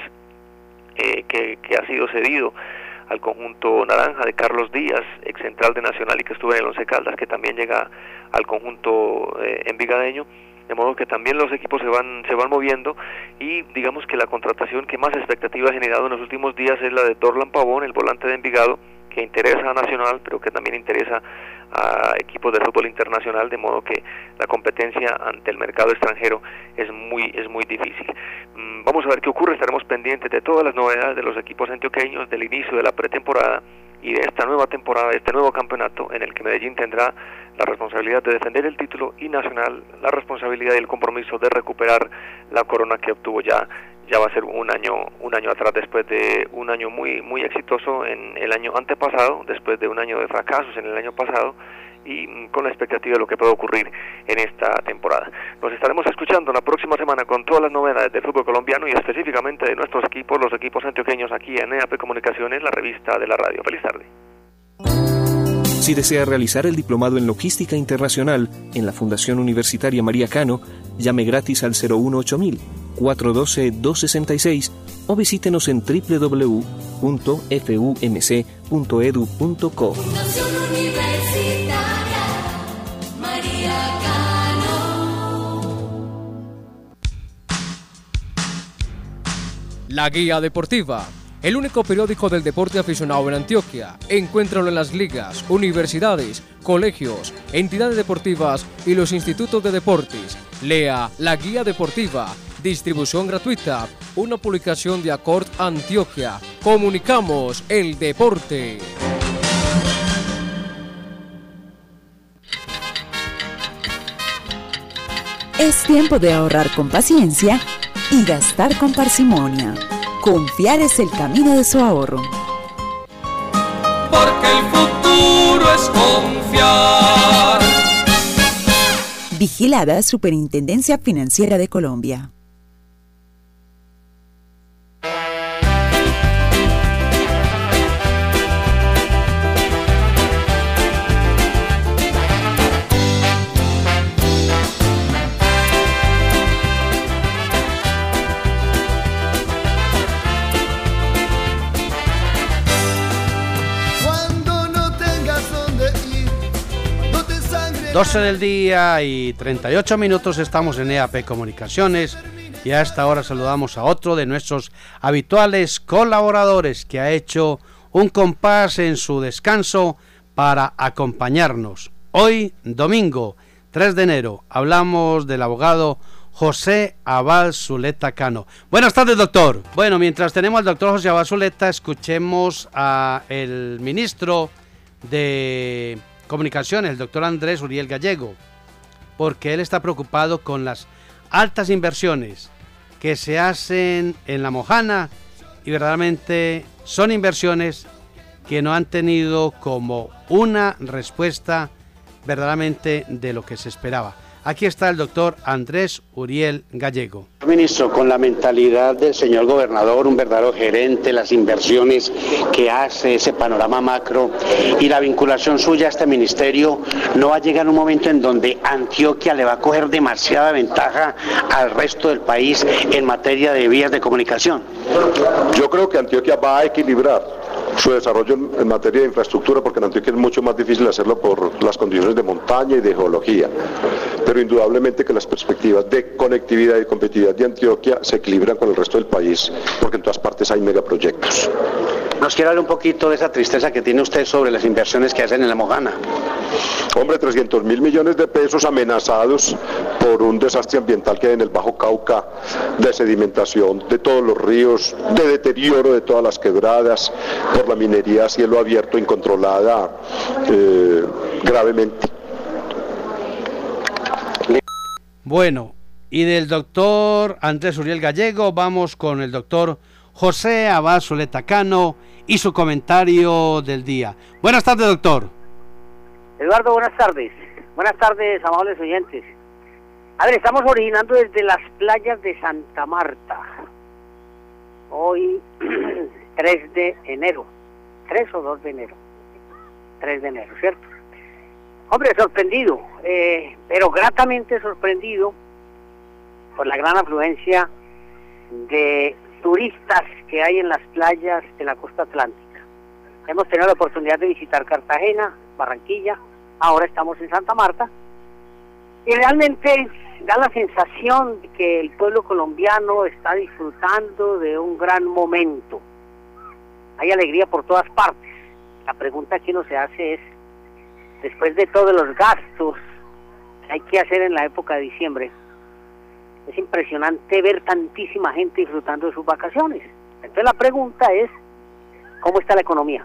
que ha sido cedido al conjunto naranja, de Carlos Díaz, ex central de Nacional y que estuvo en el Once Caldas, que también llega al conjunto envigadeño, de modo que también los equipos se van moviendo, y digamos que la contratación que más expectativa ha generado en los últimos días es la de Dorlan Pavón, el volante de Envigado, que interesa a Nacional, pero que también interesa a equipos de fútbol internacional, de modo que la competencia ante el mercado extranjero es muy difícil. Vamos a ver qué ocurre, estaremos pendientes de todas las novedades de los equipos antioqueños, del inicio de la pretemporada y de esta nueva temporada, de este nuevo campeonato en el que Medellín tendrá la responsabilidad de defender el título y Nacional la responsabilidad y el compromiso de recuperar la corona que obtuvo ya va a ser un año atrás, después de un año muy exitoso en el año antepasado, después de un año de fracasos en el año pasado, y con la expectativa de lo que puede ocurrir en esta temporada. Nos estaremos escuchando la próxima semana con todas las novedades del fútbol colombiano y específicamente de nuestros equipos, los equipos antioqueños, aquí en EAP Comunicaciones, la revista de la radio. Feliz tarde. Si desea realizar el diplomado en Logística Internacional en la Fundación Universitaria María Cano, llame gratis al 018.000 412-266 o visítenos en www.fumc.edu.co. Fundación Universitaria María Cano. La Guía Deportiva, el único periódico del deporte aficionado en Antioquia. Encuéntralo en las ligas, universidades, colegios, entidades deportivas y los institutos de deportes. Lea La Guía Deportiva. Distribución gratuita, una publicación de Accord Antioquia. Comunicamos el deporte. Es tiempo de ahorrar con paciencia y gastar con parsimonia. Confiar es el camino de su ahorro. Porque el futuro es confiar. Vigilada Superintendencia Financiera de Colombia. Cuando no tengas dónde ir, no te sangre. 12 del día y 38 minutos, estamos en EAP Comunicaciones y a esta hora saludamos a otro de nuestros habituales colaboradores que ha hecho un compás en su descanso para acompañarnos. Hoy, domingo 3 de enero, hablamos del abogado José Abad Zuleta Cano. Buenas tardes, doctor. Bueno, mientras tenemos al doctor José Abad Zuleta, escuchemos al ministro de Comunicaciones, el doctor Andrés Uriel Gallego, porque él está preocupado con las altas inversiones que se hacen en La Mojana y verdaderamente son inversiones que no han tenido como una respuesta verdaderamente de lo que se esperaba. Aquí está el doctor Andrés Uriel Gallego. Ministro, con la mentalidad del señor gobernador, un verdadero gerente, las inversiones que hace, ese panorama macro y la vinculación suya a este ministerio, ¿no va a llegar un momento en donde Antioquia le va a coger demasiada ventaja al resto del país en materia de vías de comunicación? Yo creo que Antioquia va a equilibrar su desarrollo en materia de infraestructura, porque en Antioquia es mucho más difícil hacerlo por las condiciones de montaña y de geología, pero indudablemente que las perspectivas de conectividad y competitividad de Antioquia se equilibran con el resto del país, porque en todas partes hay megaproyectos. ¿Nos quiere hablar un poquito de esa tristeza que tiene usted sobre las inversiones que hacen en La Mogana? Hombre, 300.000 millones de pesos amenazados por un desastre ambiental que hay en el Bajo Cauca, de sedimentación de todos los ríos, de deterioro de todas las quebradas, por la minería a cielo abierto incontrolada, gravemente. Bueno, y del doctor Andrés Uriel Gallego vamos con el doctor José Abad Zuleta Cano y su comentario del día. Buenas tardes, doctor. Eduardo, buenas tardes. Buenas tardes, amables oyentes. A ver, estamos originando desde las playas de Santa Marta. Hoy, 3 de enero. 3 o 2 de enero. 3 de enero, ¿cierto? Hombre, sorprendido, pero gratamente sorprendido por la gran afluencia de turistas que hay en las playas de la costa atlántica. Hemos tenido la oportunidad de visitar Cartagena, Barranquilla, ahora estamos en Santa Marta, y realmente da la sensación de que el pueblo colombiano está disfrutando de un gran momento. Hay alegría por todas partes. La pregunta que uno se hace es, después de todos los gastos que hay que hacer en la época de diciembre, es impresionante ver tantísima gente disfrutando de sus vacaciones. Entonces la pregunta es, ¿cómo está la economía?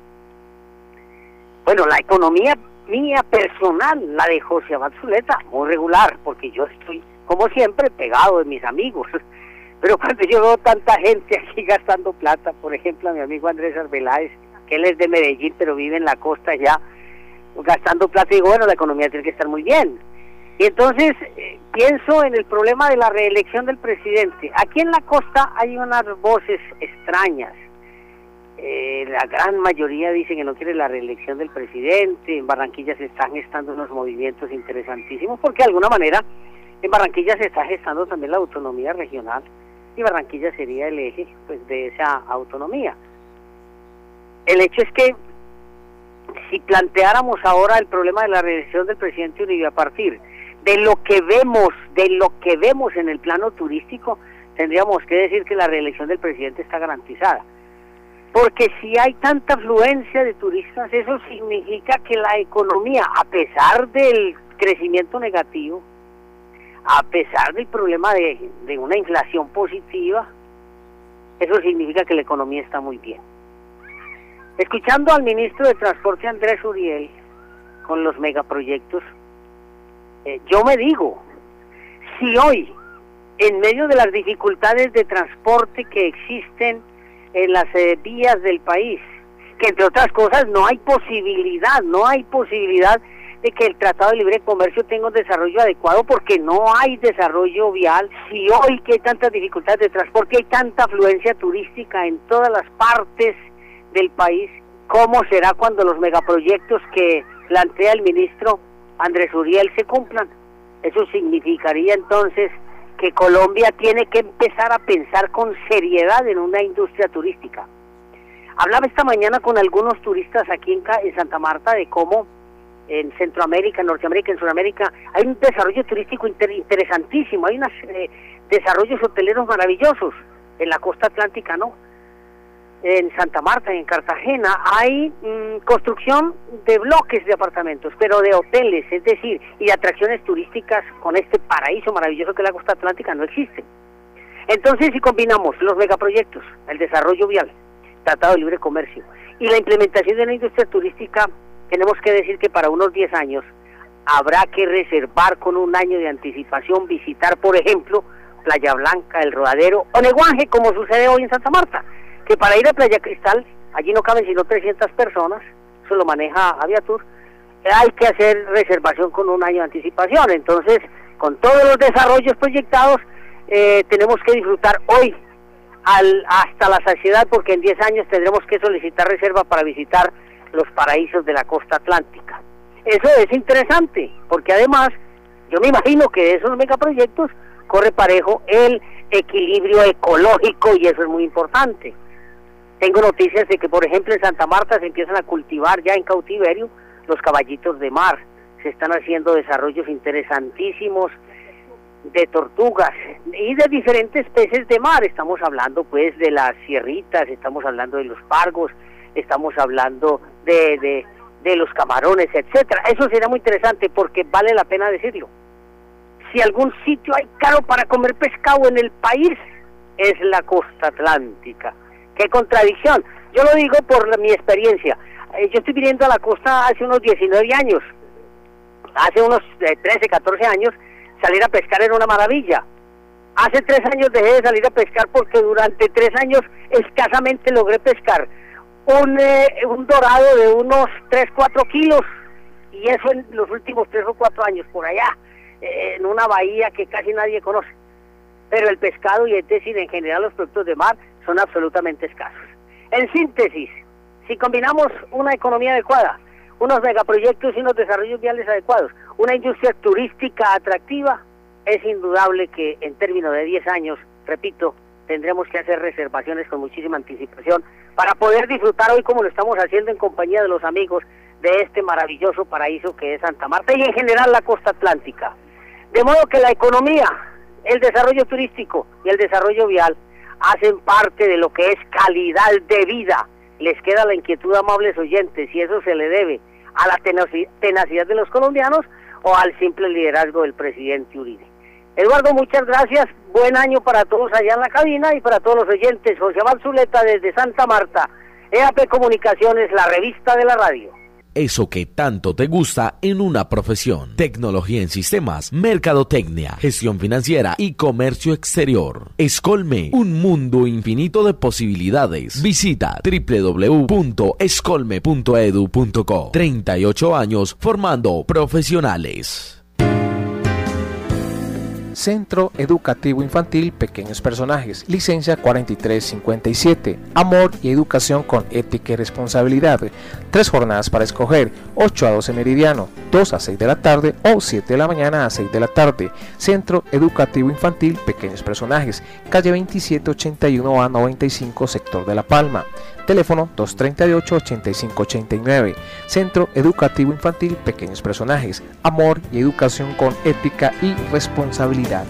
Bueno, la economía mía personal, la de José Abad Zuleta, muy regular, porque yo estoy, como siempre, pegado de mis amigos. Pero cuando yo veo tanta gente aquí gastando plata, por ejemplo, a mi amigo Andrés Arbeláez, que él es de Medellín, pero vive en la costa ya, gastando plata, y digo, bueno, la economía tiene que estar muy bien. Y entonces pienso en el problema de la reelección del presidente. Aquí en la costa hay unas voces extrañas. La gran mayoría dice que no quiere la reelección del presidente. En Barranquilla se están gestando unos movimientos interesantísimos, porque de alguna manera en Barranquilla se está gestando también la autonomía regional, y Barranquilla sería el eje, pues, de esa autonomía. El hecho es que si planteáramos ahora el problema de la reelección del presidente Uribe a partir de lo que vemos en el plano turístico, tendríamos que decir que la reelección del presidente está garantizada. Porque si hay tanta afluencia de turistas, eso significa que la economía, a pesar del crecimiento negativo, a pesar del problema de una inflación positiva, eso significa que la economía está muy bien. Escuchando al ministro de Transporte Andrés Uriel con los megaproyectos, yo me digo, si hoy, en medio de las dificultades de transporte que existen en las vías del país, que entre otras cosas no hay posibilidad de que el Tratado de Libre Comercio tenga un desarrollo adecuado, porque no hay desarrollo vial. Si hoy que hay tantas dificultades de transporte, hay tanta afluencia turística en todas las partes del país, ¿cómo será cuando los megaproyectos que plantea el ministro Andrés Uriel se cumplan? Eso significaría entonces que Colombia tiene que empezar a pensar con seriedad en una industria turística. Hablaba esta mañana con algunos turistas aquí en Santa Marta de cómo en Centroamérica, en Norteamérica, en Sudamérica hay un desarrollo turístico interesantísimo, hay unos desarrollos hoteleros maravillosos. En la costa atlántica no. En Santa Marta, en Cartagena, hay construcción de bloques de apartamentos, pero de hoteles, es decir, y de atracciones turísticas con este paraíso maravilloso que es la costa atlántica, no existen. Entonces, si combinamos los megaproyectos, el desarrollo vial, Tratado de Libre Comercio y la implementación de una industria turística, tenemos que decir que para unos 10 años habrá que reservar con un año de anticipación, visitar, por ejemplo, Playa Blanca, El Rodadero o Neguanje, como sucede hoy en Santa Marta, que para ir a Playa Cristal, allí no caben sino 300 personas, eso lo maneja Aviatur, hay que hacer reservación con un año de anticipación. Entonces, con todos los desarrollos proyectados, tenemos que disfrutar hoy hasta la saciedad, porque en 10 años tendremos que solicitar reserva para visitar los paraísos de la costa atlántica. Eso es interesante, porque además, yo me imagino que de esos megaproyectos corre parejo el equilibrio ecológico, y eso es muy importante. Tengo noticias de que, por ejemplo, en Santa Marta se empiezan a cultivar ya en cautiverio los caballitos de mar. Se están haciendo desarrollos interesantísimos de tortugas y de diferentes peces de mar. Estamos hablando pues de las cierritas, estamos hablando de los pargos, estamos hablando de los camarones, etcétera. Eso será muy interesante, porque vale la pena decirlo. Si algún sitio hay caro para comer pescado en el país, es la costa atlántica. ¡Qué contradicción! Yo lo digo por mi experiencia. Yo estoy viniendo a la costa hace unos 19 años. Hace unos 13, 14 años, salir a pescar era una maravilla. Hace 3 años dejé de salir a pescar, porque durante 3 años escasamente logré pescar un dorado de unos 3, 4 kilos, y eso en los últimos 3 o 4 años, por allá, en una bahía que casi nadie conoce. Pero el pescado, y es decir, en general los productos de mar, son absolutamente escasos. En síntesis, si combinamos una economía adecuada, unos megaproyectos y unos desarrollos viales adecuados, una industria turística atractiva, es indudable que en términos de 10 años, repito, tendremos que hacer reservaciones con muchísima anticipación para poder disfrutar hoy, como lo estamos haciendo, en compañía de los amigos de este maravilloso paraíso que es Santa Marta y en general la costa atlántica. De modo que la economía, el desarrollo turístico y el desarrollo vial hacen parte de lo que es calidad de vida. Les queda la inquietud, amables oyentes, si eso se le debe a la tenacidad de los colombianos o al simple liderazgo del presidente Uribe. Eduardo, muchas gracias, buen año para todos allá en la cabina y para todos los oyentes. José Abad Zuleta desde Santa Marta, EAP Comunicaciones, la revista de la radio. Eso que tanto te gusta en una profesión. Tecnología en sistemas, mercadotecnia, gestión financiera y comercio exterior. Escolme, un mundo infinito de posibilidades. Visita www.escolme.edu.co. 38 años formando profesionales. Centro Educativo Infantil Pequeños Personajes, licencia 4357, amor y educación con ética y responsabilidad, 3 jornadas para escoger, 8 a 12 meridiano, 2 a 6 de la tarde o 7 de la mañana a 6 de la tarde. Centro Educativo Infantil Pequeños Personajes, calle 2781 a 95, sector de La Palma. Teléfono 238-8589. Centro Educativo Infantil Pequeños Personajes, amor y educación con ética y responsabilidad.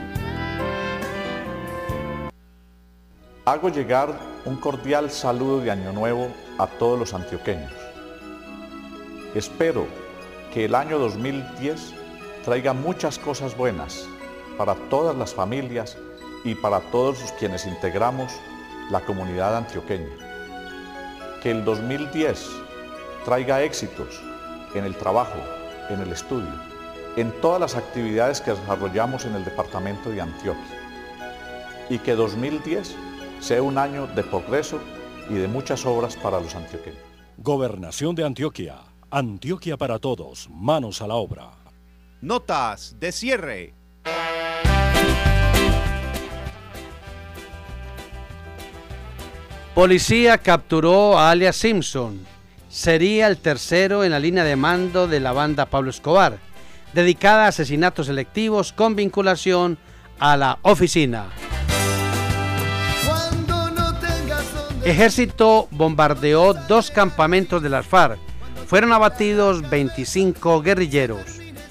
Hago llegar un cordial saludo de Año Nuevo a todos los antioqueños. Espero que el año 2010 traiga muchas cosas buenas para todas las familias y para todos quienes integramos la comunidad antioqueña. Que el 2010 traiga éxitos en el trabajo, en el estudio, en todas las actividades que desarrollamos en el departamento de Antioquia. Y que 2010 sea un año de progreso y de muchas obras para los antioqueños. Gobernación de Antioquia. Antioquia para todos. Manos a la obra. Notas de cierre. Policía capturó a alias Simpson. Sería el tercero en la línea de mando de la banda Pablo Escobar, dedicada a asesinatos selectivos con vinculación a la oficina. Ejército bombardeó 2 campamentos de las FARC. Fueron abatidos 25 guerrilleros.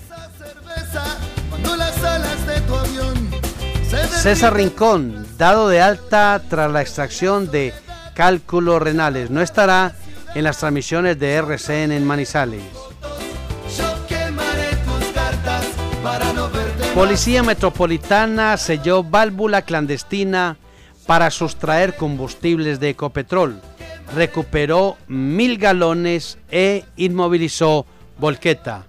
César Rincón, dado de alta tras la extracción de cálculos renales, no estará en las transmisiones de RCN en Manizales. Policía Metropolitana selló válvula clandestina para sustraer combustibles de Ecopetrol. Recuperó 1.000 galones e inmovilizó volqueta.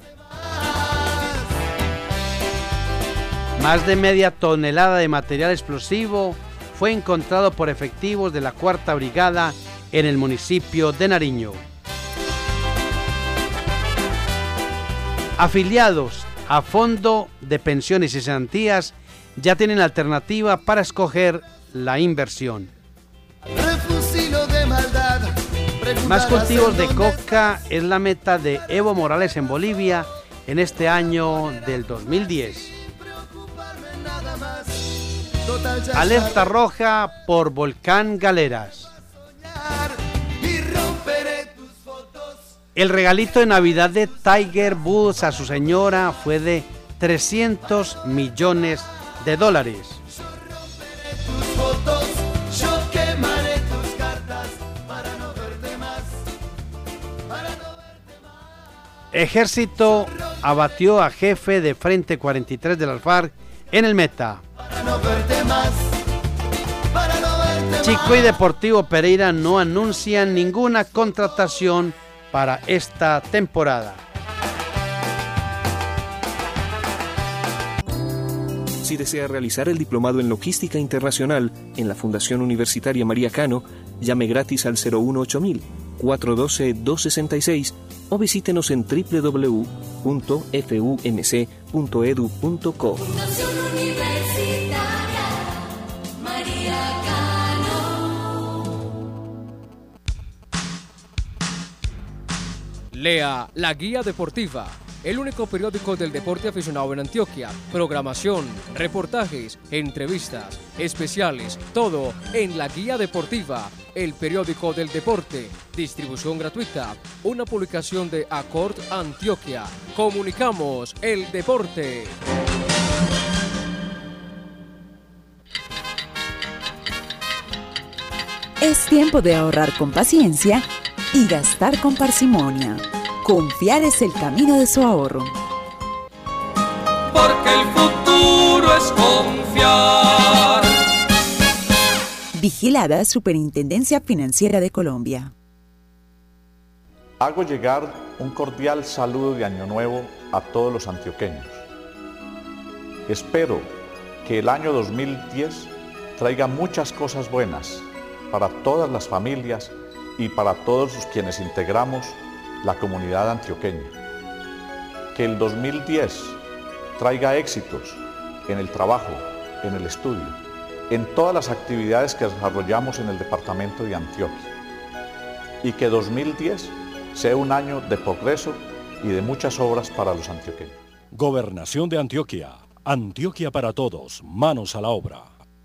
Más de media tonelada de material explosivo fue encontrado por efectivos de la 4ª Brigada en el municipio de Nariño. Afiliados a Fondo de Pensiones y Cesantías ya tienen alternativa para escoger la inversión. Más cultivos de coca es la meta de Evo Morales en Bolivia en este año del 2010. Alerta roja por volcán Galeras. El regalito de Navidad de Tiger Woods a su señora fue de $300 millones. Ejército abatió a jefe de Frente 43 de las FARC en el Meta. Chico y Deportivo Pereira no anuncian ninguna contratación para esta temporada. Si desea realizar el diplomado en Logística Internacional en la Fundación Universitaria María Cano, llame gratis al 018.000 412-266 o visítenos en www.fumc.edu.co. Fundación Universitaria María Cano. Lea La Guía Deportiva, el único periódico del deporte aficionado en Antioquia. Programación, reportajes, entrevistas, especiales, todo en La Guía Deportiva, el periódico del deporte. Distribución gratuita, una publicación de Accord Antioquia. Comunicamos el deporte. Es tiempo de ahorrar con paciencia y gastar con parsimonia. Confiar es el camino de su ahorro. Porque el futuro es confiar. Vigilada Superintendencia Financiera de Colombia. Hago llegar un cordial saludo de Año Nuevo a todos los antioqueños. Espero que el año 2010 traiga muchas cosas buenas para todas las familias y para todos los quienes integramos la comunidad antioqueña. Que el 2010 traiga éxitos en el trabajo, en el estudio, en todas las actividades que desarrollamos en el departamento de Antioquia. Y que 2010 sea un año de progreso y de muchas obras para los antioqueños. Gobernación de Antioquia. Antioquia para todos. Manos a la obra.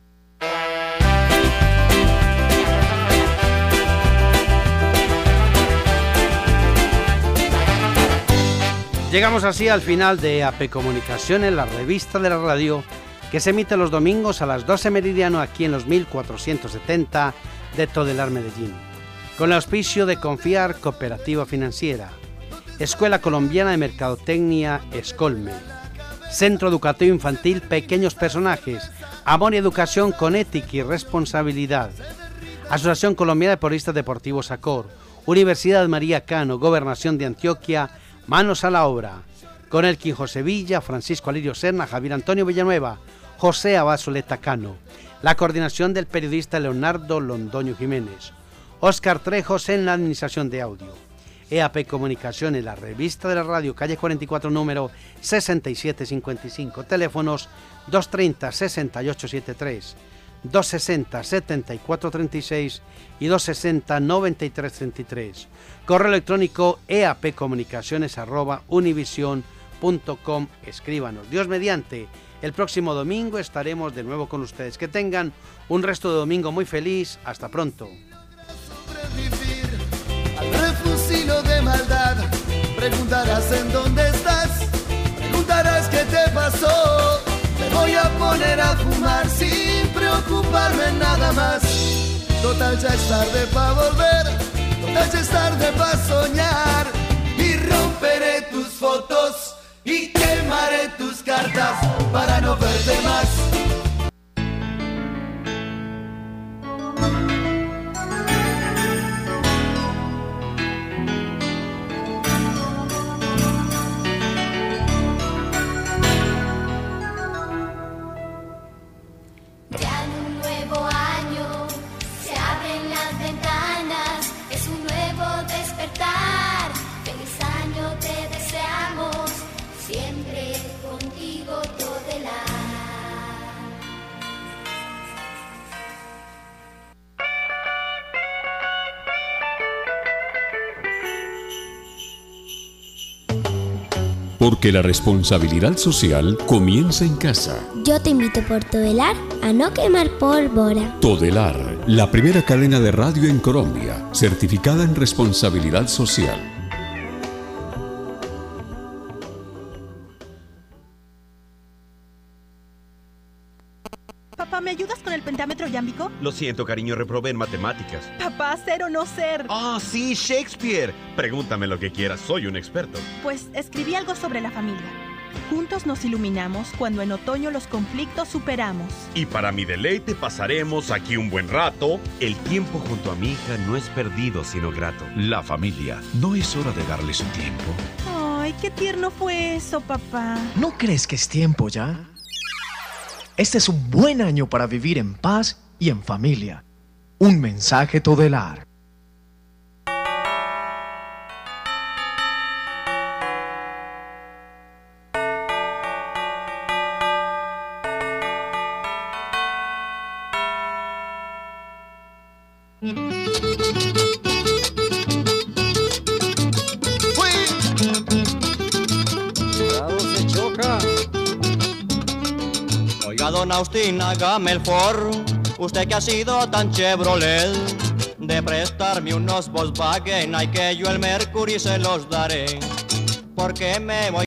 Llegamos así al final de AP Comunicaciones, la revista de la radio, que se emite los domingos a las 12 meridiano aquí en los 1470 de Todelar, Medellín. Con el auspicio de Confiar Cooperativa Financiera, Escuela Colombiana de Mercadotecnia Escolme, Centro Educativo Infantil Pequeños Personajes, Amor y Educación con Ética y Responsabilidad, Asociación Colombiana de Deportistas Deportivos ACOR, Universidad María Cano, Gobernación de Antioquia, Manos a la Obra, con Elkin José Villa, Francisco Alirio Serna, Javier Antonio Villanueva, José Abad Zuleta Cano, la coordinación del periodista Leonardo Londoño Jiménez, Oscar Trejos en la administración de audio. EAP Comunicaciones, la revista de la radio, calle 44, número 6755, teléfonos 230-6873, 260-7436 y 260-9333. Correo electrónico eapcomunicaciones@univision.com. Escríbanos. Dios mediante, el próximo domingo estaremos de nuevo con ustedes. Que tengan un resto de domingo muy feliz. Hasta pronto. Al refusilo de maldad, preguntarás en dónde estás, preguntarás qué te pasó. Te voy a poner a fumar sin preocuparme nada más. Total ya es tarde pa' volver, total ya es tarde pa' soñar. Y romperé tus fotos y quemaré tus cartas para no verte más. porque la responsabilidad social comienza en casa. Yo te invito por Todelar a no quemar pólvora. Todelar, la primera cadena de radio en Colombia, certificada en responsabilidad social. Papá, ¿me ayudas con el pentámetro yámbico? Lo siento, cariño, reprobé en matemáticas. Papá, ser o no ser. Ah, sí, Shakespeare. Pregúntame lo que quieras, soy un experto. Pues escribí algo sobre la familia. Juntos nos iluminamos cuando en otoño los conflictos superamos. Y para mi deleite pasaremos aquí un buen rato. El tiempo junto a mi hija no es perdido, sino grato. La familia, ¿no es hora de darle su tiempo? Ay, qué tierno fue eso, papá. ¿No crees que es tiempo ya? Este es un buen año para vivir en paz y en familia. Un mensaje Todelar. Don Austin, hágame el favor, usted que ha sido tan Chevrolet, de prestarme unos Volkswagen, hay que yo el Mercury se los daré, porque me voy